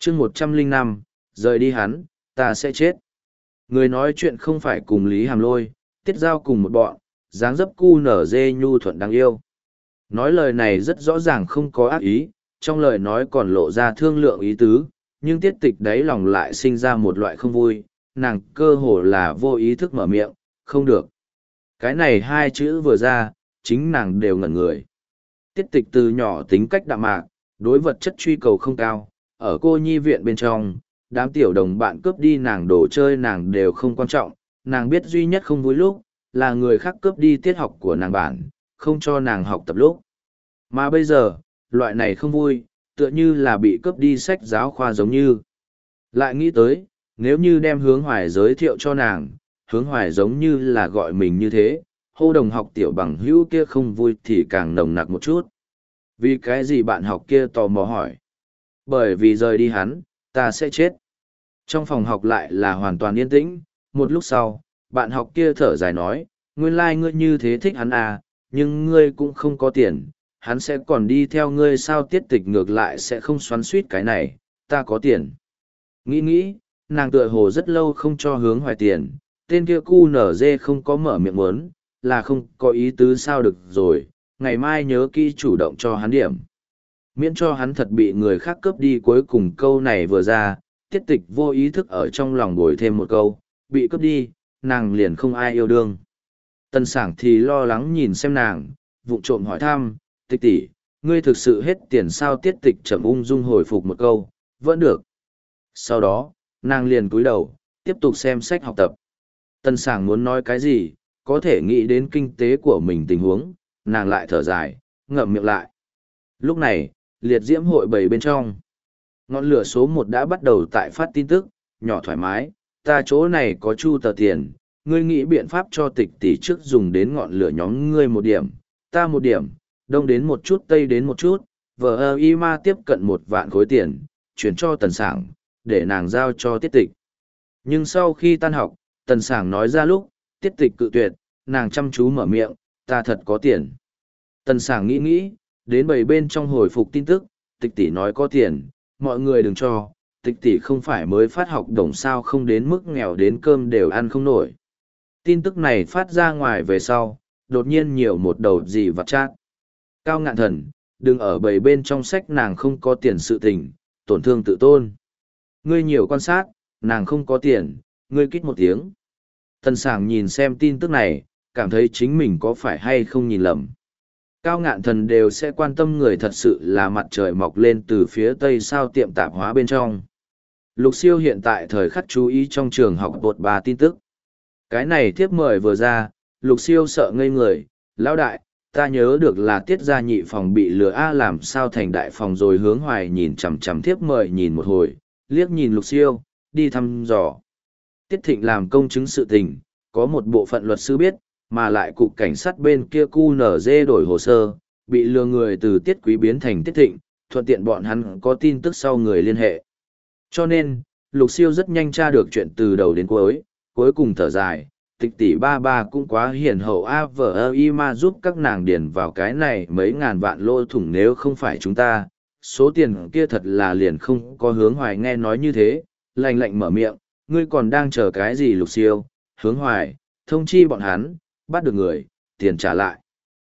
chương 105, rời đi hắn, ta sẽ chết. Người nói chuyện không phải cùng Lý Hàm Lôi, Tiết Giao cùng một bọn, dáng dấp cu nở dê nhu thuận đáng yêu. Nói lời này rất rõ ràng không có ác ý, trong lời nói còn lộ ra thương lượng ý tứ, nhưng Tiết Tịch đáy lòng lại sinh ra một loại không vui, nàng cơ hồ là vô ý thức mở miệng, không được. Cái này hai chữ vừa ra, chính nàng đều ngẩn người. Tiết Tịch từ nhỏ tính cách đạm mạc, đối vật chất truy cầu không cao, ở cô nhi viện bên trong, đám tiểu đồng bạn cướp đi nàng đồ chơi nàng đều không quan trọng, nàng biết duy nhất không vui lúc, là người khác cướp đi tiết học của nàng bản, không cho nàng học tập lúc. Mà bây giờ, loại này không vui, tựa như là bị cướp đi sách giáo khoa giống như. Lại nghĩ tới, nếu như đem Hướng Hoài giới thiệu cho nàng, Hướng Hoài giống như là gọi mình như thế, hô đồng học tiểu bằng hữu kia không vui thì càng nồng nặc một chút. Vì cái gì bạn học kia tò mò hỏi? Bởi vì rời đi hắn, ta sẽ chết. Trong phòng học lại là hoàn toàn yên tĩnh, một lúc sau, bạn học kia thở dài nói, nguyên lai ngươi như thế thích hắn à, nhưng ngươi cũng không có tiền, hắn sẽ còn đi theo ngươi sao Tiết Tịch ngược lại sẽ không xoắn suýt cái này, ta có tiền. Nghĩ, nàng tựa hồ rất lâu không cho Hướng Hoài tiền, tên kia cu nở dê không có mở miệng muốn, là không có ý tứ sao được rồi, ngày mai nhớ kỹ chủ động cho hắn điểm. Miễn cho hắn thật bị người khác cướp đi cuối cùng câu này vừa ra, Tiết Tịch vô ý thức ở trong lòng bồi thêm một câu, bị cướp đi, nàng liền không ai yêu đương. Tân Sảng thì lo lắng nhìn xem nàng, vụng trộm hỏi thăm, Tịch tỷ, ngươi thực sự hết tiền sao? Tiết Tịch chậm ung dung hồi phục một câu, vẫn được. Sau đó, nàng liền cúi đầu, tiếp tục xem sách học tập. Tân Sảng muốn nói cái gì, có thể nghĩ đến kinh tế của mình tình huống, nàng lại thở dài, ngậm miệng lại. Lúc này, liệt diễm hội bầy bên trong. Ngọn lửa số 1 đã bắt đầu tại phát tin tức, nhỏ thoải mái, ta chỗ này có chu tờ tiền, ngươi nghĩ biện pháp cho Tịch tỷ trước dùng đến ngọn lửa nhóm ngươi một điểm, ta một điểm, đông đến một chút tây đến một chút, vờ y ma tiếp cận 1 vạn khối tiền, chuyển cho Tần Sảng, để nàng giao cho Tiết Tịch. Nhưng sau khi tan học, Tần Sảng nói ra lúc, Tiết Tịch cự tuyệt, nàng chăm chú mở miệng, ta thật có tiền. Tần Sảng nghĩ, đến bầy bên trong hồi phục tin tức, Tịch tỷ nói có tiền, mọi người đừng cho, Tịch tỷ không phải mới phát học đồng sao không đến mức nghèo đến cơm đều ăn không nổi. Tin tức này phát ra ngoài về sau, đột nhiên nhiều một đầu gì vặt chát. Cao Ngạn Thần, đừng ở bầy bên trong sách nàng không có tiền sự tình, tổn thương tự tôn. Ngươi nhiều quan sát, nàng không có tiền, ngươi kít một tiếng. Tần Sảng nhìn xem tin tức này, cảm thấy chính mình có phải hay không nhìn lầm. Cao Ngạn Thần đều sẽ quan tâm người thật sự là mặt trời mọc lên từ phía tây sao tiệm tạp hóa bên trong. Lục Siêu hiện tại thời khắc chú ý trong trường học bột 3 tin tức. Cái này thiếp mời vừa ra, Lục Siêu sợ ngây người, lão đại, ta nhớ được là Tiết gia nhị phòng bị lừa a làm sao thành đại phòng rồi. Hướng Hoài nhìn chằm chằm thiếp mời nhìn một hồi, liếc nhìn Lục Siêu, đi thăm dò. Tiết Thịnh làm công chứng sự tình, có một bộ phận luật sư biết, mà lại cục cảnh sát bên kia QNZ đổi hồ sơ, bị lừa người từ Tiết Quý biến thành Tiết Thịnh, thuận tiện bọn hắn có tin tức sau người liên hệ. Cho nên, Lục Siêu rất nhanh tra được chuyện từ đầu đến cuối, cuối cùng thở dài, Tịch tỷ ba ba cũng quá hiền hậu a vợ y ma giúp các nàng điền vào cái này mấy ngàn vạn lỗ thủng nếu không phải chúng ta, số tiền kia thật là liền không có. Hướng Hoài nghe nói như thế, lạnh lạnh mở miệng, ngươi còn đang chờ cái gì? Lục Siêu, Hướng Hoài, thông chi bọn hắn, bắt được người, tiền trả lại.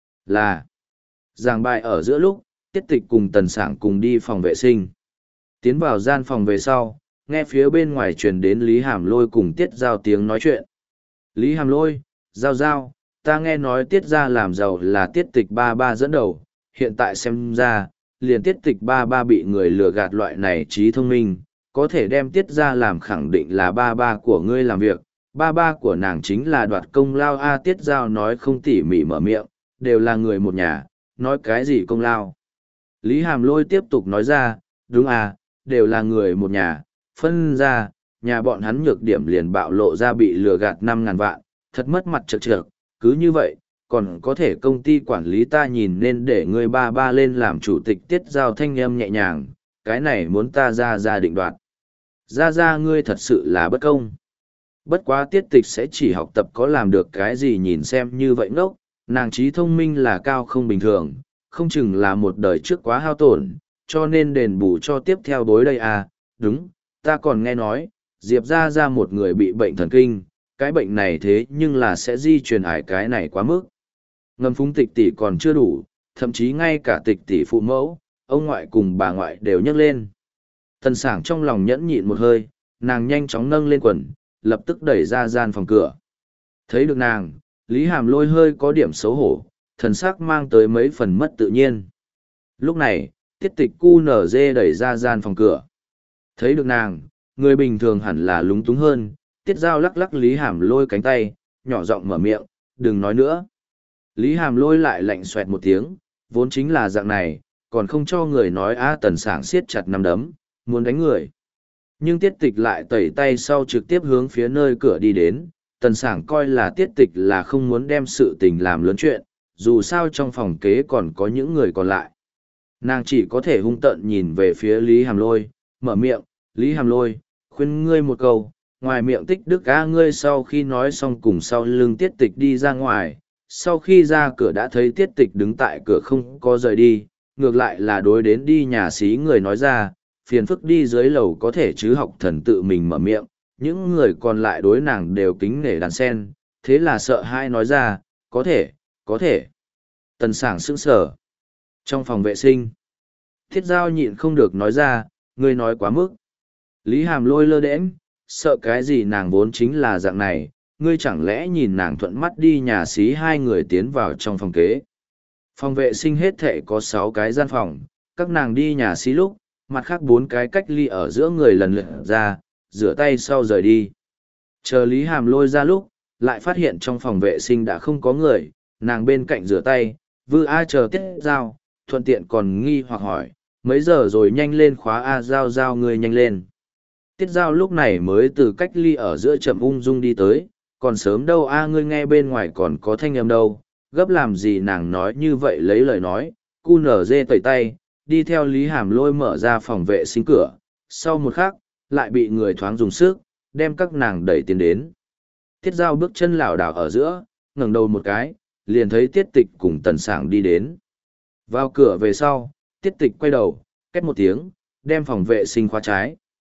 Là, giảng bài ở giữa lúc, Tiết Tịch cùng Tần Sảng cùng đi phòng vệ sinh. Tiến vào gian phòng về sau, nghe phía bên ngoài truyền đến Lý Hàm Lôi cùng Tiết Giao tiếng nói chuyện. Lý Hàm Lôi, Giao, ta nghe nói Tiết gia làm giàu là Tiết Tịch ba ba dẫn đầu, hiện tại xem ra, liền Tiết Tịch ba ba bị người lừa gạt loại này trí thông minh, có thể đem Tiết gia làm khẳng định là ba ba của ngươi làm việc, ba ba của nàng chính là đoạt công lao a. Tiết Giao nói không tỉ mỉ mở miệng, đều là người một nhà, nói cái gì công lao. Lý Hàm Lôi tiếp tục nói ra, đúng à, đều là người một nhà, phân ra, nhà bọn hắn nhược điểm liền bạo lộ ra bị lừa gạt 5.000 vạn, thật mất mặt trật trược, cứ như vậy, còn có thể công ty quản lý ta nhìn nên để ngươi ba ba lên làm chủ tịch. Tiết Giao thanh âm nhẹ nhàng, cái này muốn ta ra định đoạt. Ra ngươi thật sự là bất công. Bất quá Tiết Tịch sẽ chỉ học tập có làm được cái gì nhìn xem như vậy ngốc, nàng trí thông minh là cao không bình thường, không chừng là một đời trước quá hao tổn, cho nên đền bù cho tiếp theo bối đây à, đúng, ta còn nghe nói, Diệp ra một người bị bệnh thần kinh, cái bệnh này thế nhưng là sẽ di truyền ải cái này quá mức. Ngâm Phúng Tịch tỷ còn chưa đủ, thậm chí ngay cả Tịch tỷ phụ mẫu, ông ngoại cùng bà ngoại đều nhấc lên. Tần Sảng trong lòng nhẫn nhịn một hơi, nàng nhanh chóng nâng lên quần, lập tức đẩy ra gian phòng cửa. Thấy được nàng, Lý Hàm Lôi hơi có điểm xấu hổ, thần sắc mang tới mấy phần mất tự nhiên. Lúc này, Tiết Tịch QNZ đẩy ra gian phòng cửa. Thấy được nàng, người bình thường hẳn là lúng túng hơn, Tiết Giao lắc lắc Lý Hàm Lôi cánh tay, nhỏ giọng mở miệng, đừng nói nữa. Lý Hàm Lôi lại lạnh xoẹt một tiếng, vốn chính là dạng này, còn không cho người nói. Tần Sảng siết chặt nắm đấm, muốn đánh người. Nhưng Tiết Tịch lại tẩy tay sau trực tiếp hướng phía nơi cửa đi đến. Tần Sảng coi là Tiết Tịch là không muốn đem sự tình làm lớn chuyện, dù sao trong phòng kế còn có những người còn lại. Nàng chỉ có thể hung tợn nhìn về phía Lý Hàm Lôi, mở miệng, Lý Hàm Lôi, khuyên ngươi một câu, ngoài miệng Tích Đức ngươi sau khi nói xong cùng sau lưng Tiết Tịch đi ra ngoài, sau khi ra cửa đã thấy Tiết Tịch đứng tại cửa không có rời đi, ngược lại là đối đến đi nhà xí người nói ra, phiền phức đi dưới lầu có thể chứ học thần tự mình mở miệng, những người còn lại đối nàng đều kính nể đàn sen, thế là sợ hai nói ra, có thể. Tần Sảng sững sờ. Trong phòng vệ sinh, Thiết Giao nhịn không được nói ra, ngươi nói quá mức. Lý Hàm Lôi lơ đễnh, sợ cái gì, nàng vốn chính là dạng này, ngươi chẳng lẽ nhìn nàng thuận mắt đi nhà xí hai người tiến vào trong phòng kế. Phòng vệ sinh hết thệ có 6 cái gian phòng, các nàng đi nhà xí lúc, mặt khác 4 cái cách ly ở giữa người lần lượt ra, rửa tay sau rời đi. Chờ Lý Hàm Lôi ra lúc, lại phát hiện trong phòng vệ sinh đã không có người, nàng bên cạnh rửa tay, chờ Tiết Giao, thuận tiện còn nghi hoặc hỏi, mấy giờ rồi, nhanh lên khóa Giao ngươi nhanh lên. Tiết Giao lúc này mới từ cách ly ở giữa chậm ung dung đi tới, còn sớm đâu ngươi nghe bên ngoài còn có thanh âm đâu, gấp làm gì, nàng nói như vậy lấy lời nói, QNZ tẩy tay, đi theo Lý Hàm Lôi mở ra phòng vệ sinh cửa, sau một khắc, lại bị người thoáng dùng sức, đem các nàng đẩy tiến đến. Tiết Giao bước chân lảo đảo ở giữa, ngẩng đầu một cái, liền thấy Tiết Tịch cùng Tần Sảng đi đến. Vào cửa về sau, Tiết Tịch quay đầu, két một tiếng, đem phòng vệ sinh khóa trái.